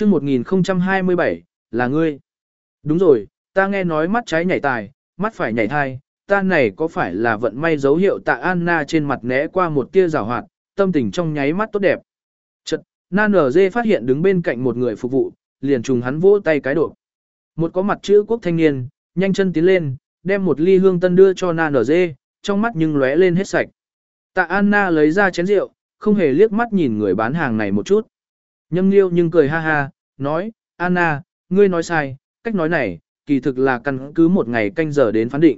chương 1027, là ngươi. Đúng rồi, ta nghe nói mắt trái nhảy tài, mắt phải nhảy thai, ta này có phải là vận may dấu hiệu? Tạ Anna trên mặt né qua một tia rào hoạt, tâm tình trong nháy mắt tốt đẹp. Chật, Nan Dê phát hiện đứng bên cạnh một người phục vụ, liền trùng hắn vỗ tay cái độ. Một có mặt chữ quốc thanh niên, nhanh chân tiến lên, đem một ly hương tân đưa cho Nan Dê, trong mắt nhưng lóe lên hết sạch. Tạ Anna lấy ra chén rượu, không hề liếc mắt nhìn người bán hàng này một chút. Nhâm Liêu nhưng cười ha ha, nói, Anna, ngươi nói sai, cách nói này, kỳ thực là căn cứ một ngày canh giờ đến phán định.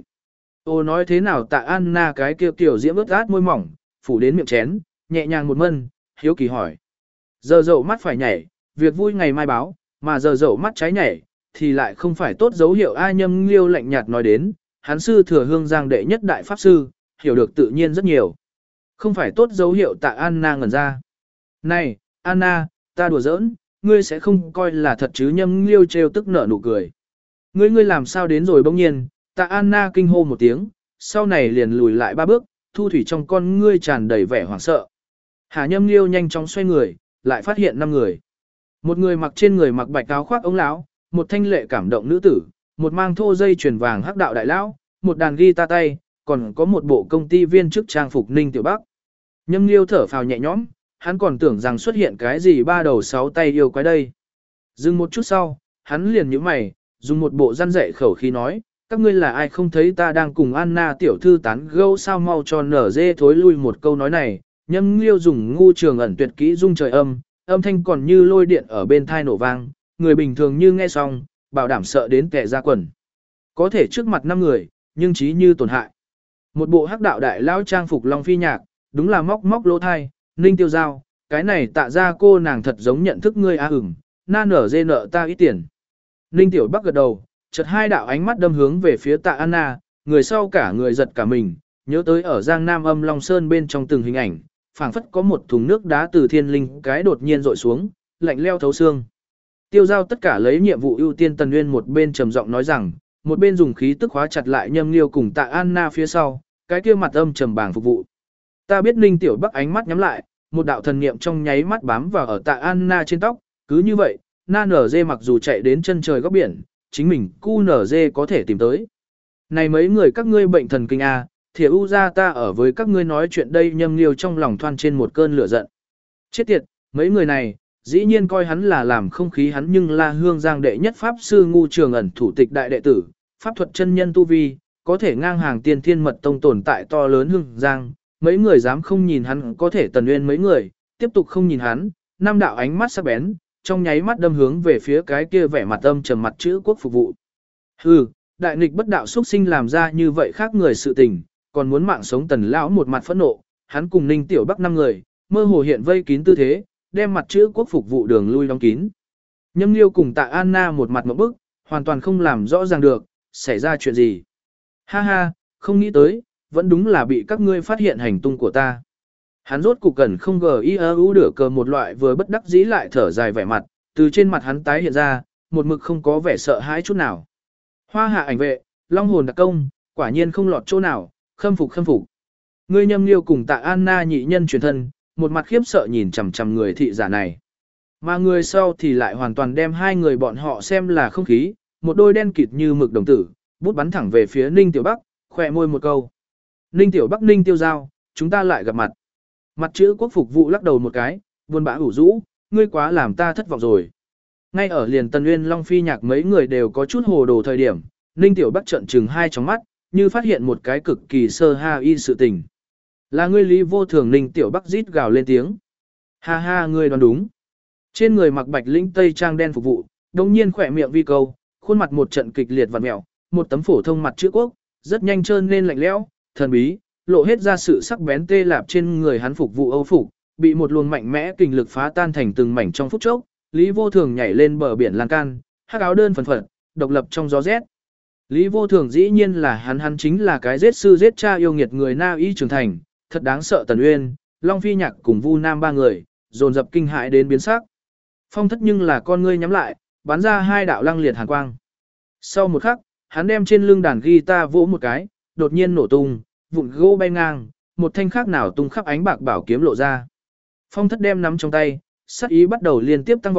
Ô nói thế nào? Tạ Anna cái kia kiểu diễm ướt át môi mỏng, phủ đến miệng chén, nhẹ nhàng một mân, hiếu kỳ hỏi. Giờ dậu mắt phải nhảy, việc vui ngày mai báo, mà giờ dậu mắt trái nhảy, thì lại không phải tốt dấu hiệu. Ai? Nhâm Liêu lạnh nhạt nói đến, hắn sư thừa Hương Giang đệ nhất đại pháp sư, hiểu được tự nhiên rất nhiều. Không phải tốt dấu hiệu. Tạ Anna ngẩn ra. Này, Anna, ta đùa giỡn, ngươi sẽ không coi là thật chứ? Nhâm Liêu trêu tức nở nụ cười. Ngươi làm sao đến rồi? Bỗng nhiên, Tạ Anna kinh hô một tiếng, sau này liền lùi lại 3 bước, thu thủy trong con ngươi tràn đầy vẻ hoảng sợ. Hà Nhâm Liêu nhanh chóng xoay người, lại phát hiện 5 người. Một người mặc trên người mặc bạch áo khoác ống lão, một thanh lệ cảm động nữ tử, một mang thô dây chuyền vàng hắc đạo đại lão, một đàn guitar tay, còn có một bộ công ty viên chức trang phục Ninh Tiểu Bắc. Nhâm Liêu thở phào nhẹ nhõm, hắn còn tưởng rằng xuất hiện cái gì 3 đầu 6 tay yêu quái đây. Dừng một chút sau, hắn liền nhíu mày, dùng một bộ răn dạy khẩu khí nói, các ngươi là ai? Không thấy ta đang cùng Anna tiểu thư tán gẫu sao? Mau cho nở dê thối lui. Một câu nói này, Nhâm Liêu dùng ngu trường ẩn tuyệt kỹ dung trời âm thanh còn như lôi điện ở bên thai nổ vang, người bình thường như nghe xong, bảo đảm sợ đến kẻ ra quần. Có thể trước mặt 5 người, nhưng trí như tổn hại. Một bộ hắc đạo đại lão trang phục long phi nhạc, đúng là móc lỗ thai. Ninh Tiêu Giao, cái này Tạ ra cô nàng thật giống nhận thức ngươi. Na nở dê nợ ta ít tiền. Ninh Tiểu Bắc gật đầu, chợt 2 đạo ánh mắt đâm hướng về phía Tạ Anna, người sau cả người giật cả mình, nhớ tới ở Giang Nam Âm Long Sơn bên trong từng hình ảnh, phảng phất có một thùng nước đá từ thiên linh cái đột nhiên rội xuống, lạnh leo thấu xương. Tiêu Giao tất cả lấy nhiệm vụ ưu tiên. Tần Nguyên một bên trầm giọng nói rằng, một bên dùng khí tức khóa chặt lại Nhâm Liêu cùng Tạ Anna phía sau, cái kia mặt âm trầm bảng phục vụ. Ta biết. Ninh Tiểu Bắc ánh mắt nhắm lại, một đạo thần niệm trong nháy mắt bám vào ở Tạ Anna trên tóc, cứ như vậy, Na nở dê mặc dù chạy đến chân trời góc biển, chính mình cu nở dê có thể tìm tới. Này mấy người các ngươi bệnh thần kinh à, Thiểu U ra ta ở với các ngươi nói chuyện đây. Nhâm Liêu trong lòng thoăn trên một cơn lửa giận. Chết tiệt, mấy người này, dĩ nhiên coi hắn là làm không khí hắn, nhưng là Hương Giang đệ nhất pháp sư ngu trường ẩn thủ tịch đại đệ tử, pháp thuật chân nhân tu vi, có thể ngang hàng tiên thiên mật tông tồn tại to lớn Hương Giang. Mấy người dám không nhìn hắn? Có thể Tần Nguyên mấy người, tiếp tục không nhìn hắn, 5 đạo ánh mắt sắc bén, trong nháy mắt đâm hướng về phía cái kia vẻ mặt âm trầm mặt chữ quốc phục vụ. Hừ, đại nghịch bất đạo xuất sinh làm ra như vậy khác người sự tình, còn muốn mạng sống. Tần lão một mặt phẫn nộ, hắn cùng Ninh Tiểu Bắc 5 người, mơ hồ hiện vây kín tư thế, đem mặt chữ quốc phục vụ đường lui đóng kín. Nhâm Liêu cùng Tạ Anna một mặt ngộp bức, hoàn toàn không làm rõ ràng được, xảy ra chuyện gì. Ha ha, không nghĩ tới, vẫn đúng là bị các ngươi phát hiện hành tung của ta. Hắn rốt cục cần không GIU đửa cờ một loại vừa bất đắc dĩ lại thở dài vẻ mặt, từ trên mặt hắn tái hiện ra, một mực không có vẻ sợ hãi chút nào. Hoa hạ ảnh vệ, long hồn đặc công, quả nhiên không lọt chỗ nào, khâm phục. Ngươi Nhâm Liêu cùng Tạ Anna nhị nhân truyền thân, một mặt khiếp sợ nhìn chằm chằm người thị giả này. Mà người sau thì lại hoàn toàn đem 2 người bọn họ xem là không khí, một đôi đen kịt như mực đồng tử, bút bắn thẳng về phía Ninh Tiểu Bắc, khỏe môi một câu. Ninh Tiểu Bắc, Ninh Tiêu Giao, chúng ta lại gặp mặt. Mặt chữ quốc phục vụ lắc đầu một cái, buồn bã ủ rũ, ngươi quá làm ta thất vọng rồi. Ngay ở liền Tần Nguyên Long Phi Nhạc mấy người đều có chút hồ đồ thời điểm, Ninh Tiểu Bắc trợn trừng 2 tròng mắt, như phát hiện một cái cực kỳ sơ ha y sự tình. Là ngươi Lý Vô Thường? Ninh Tiểu Bắc rít gào lên tiếng. Ha ha, ngươi đoán đúng. Trên người mặc bạch lĩnh tây trang đen phục vụ, đồng nhiên khỏe miệng vi câu, khuôn mặt một trận kịch liệt vặn mèo, một tấm phổ thông mặt chữ quốc, rất nhanh trơn nên lạnh lẽo, thần bí, lộ hết ra sự sắc bén tê lạp. Trên người hắn phục vụ Âu phục, bị một luồng mạnh mẽ kình lực phá tan thành từng mảnh trong phút chốc. Lý Vô Thường nhảy lên bờ biển lan can, hắc áo đơn phần phật, độc lập trong gió rét. Lý Vô Thường dĩ nhiên là hắn chính là cái giết sư giết cha yêu nghiệt người Na Y trưởng thành, thật đáng sợ. Tần Uyên, Long Phi Nhạc cùng Vu Nam 3 người, dồn dập kinh hãi đến biến sắc. Phong Thất nhưng là con ngươi nhắm lại, bắn ra 2 đạo lăng liệt hàn quang. Sau một khắc, hắn đem trên lưng đàn guitar vỗ một cái, đột nhiên nổ tung, vụn gỗ bay ngang, một thanh khác nào tung khắp ánh bạc bảo kiếm lộ ra. Phong Thất đem nắm trong tay, sát ý bắt đầu liên tiếp tăng vọt,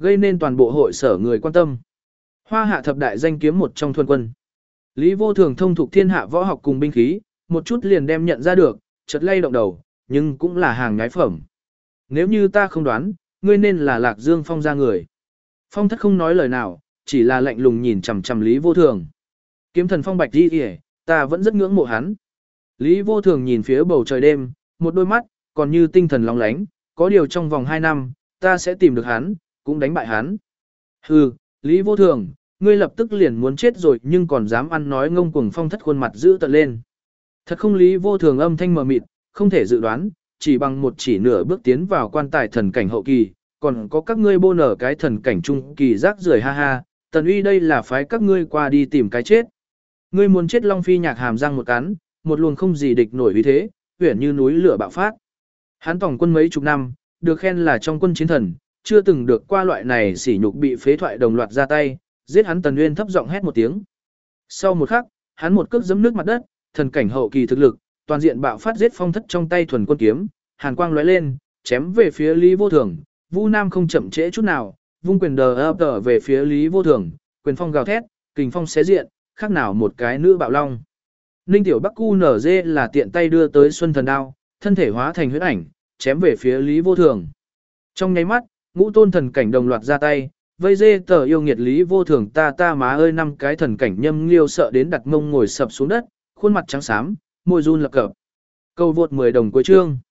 gây nên toàn bộ hội sở người quan tâm. Hoa hạ thập đại danh kiếm một trong thuần quân. Lý Vô Thường thông thuộc thiên hạ võ học cùng binh khí, một chút liền đem nhận ra được, chợt lay động đầu, nhưng cũng là hàng nhái phẩm. Nếu như ta không đoán, ngươi nên là Lạc Dương Phong ra người. Phong Thất không nói lời nào, chỉ là lạnh lùng nhìn chằm chằm Lý Vô Thường. Kiếm thần Phong Bạch đi kìa, ta vẫn rất ngưỡng mộ hắn. Lý Vô Thường nhìn phía bầu trời đêm, một đôi mắt, còn như tinh thần lóng lánh, có điều trong vòng 2 năm, ta sẽ tìm được hắn, cũng đánh bại hắn. Hừ, Lý Vô Thường, ngươi lập tức liền muốn chết rồi nhưng còn dám ăn nói ngông cuồng. Phong Thất khuôn mặt giữ tợn lên. Thật không? Lý Vô Thường âm thanh mờ mịt, không thể dự đoán, chỉ bằng một chỉ nửa bước tiến vào quan tài thần cảnh hậu kỳ, còn có các ngươi bô nở cái thần cảnh trung kỳ rác rưởi ha ha, Tần Uy đây là phái các ngươi qua đi tìm cái chết. Ngươi muốn chết? Long Phi Nhạc hàm răng một cắn, một luồng không gì địch nổi uy thế, huyền như núi lửa bạo phát. Hắn tổng quân mấy chục năm, được khen là trong quân chiến thần, chưa từng được qua loại này sỉ nhục bị phế thoại đồng loạt ra tay, giết hắn. Tần Uyên thấp giọng hét một tiếng. Sau một khắc, hắn một cước giẫm nước mặt đất, thần cảnh hậu kỳ thực lực, toàn diện bạo phát giết Phong Thất trong tay thuần quân kiếm, hàn quang lóe lên, chém về phía Lý Vô Thường. Vu Nam không chậm trễ chút nào, vung quyền đờ về phía Lý Vô Thường, quyền phong gào thét, kình phong xé diện, khác nào một cái nữ bạo long. Ninh Tiểu Bắc QNZ là tiện tay đưa tới Xuân Thần Đao, thân thể hóa thành huyết ảnh, chém về phía Lý Vô Thường. Trong nháy mắt, ngũ tôn thần cảnh đồng loạt ra tay, vây dê tờ yêu nghiệt Lý Vô Thường. Ta má ơi, 5 cái thần cảnh nhâm liêu sợ đến đặt mông ngồi sập xuống đất, khuôn mặt trắng xám, môi run lập cập. Câu vượt 10 đồng cuối chương.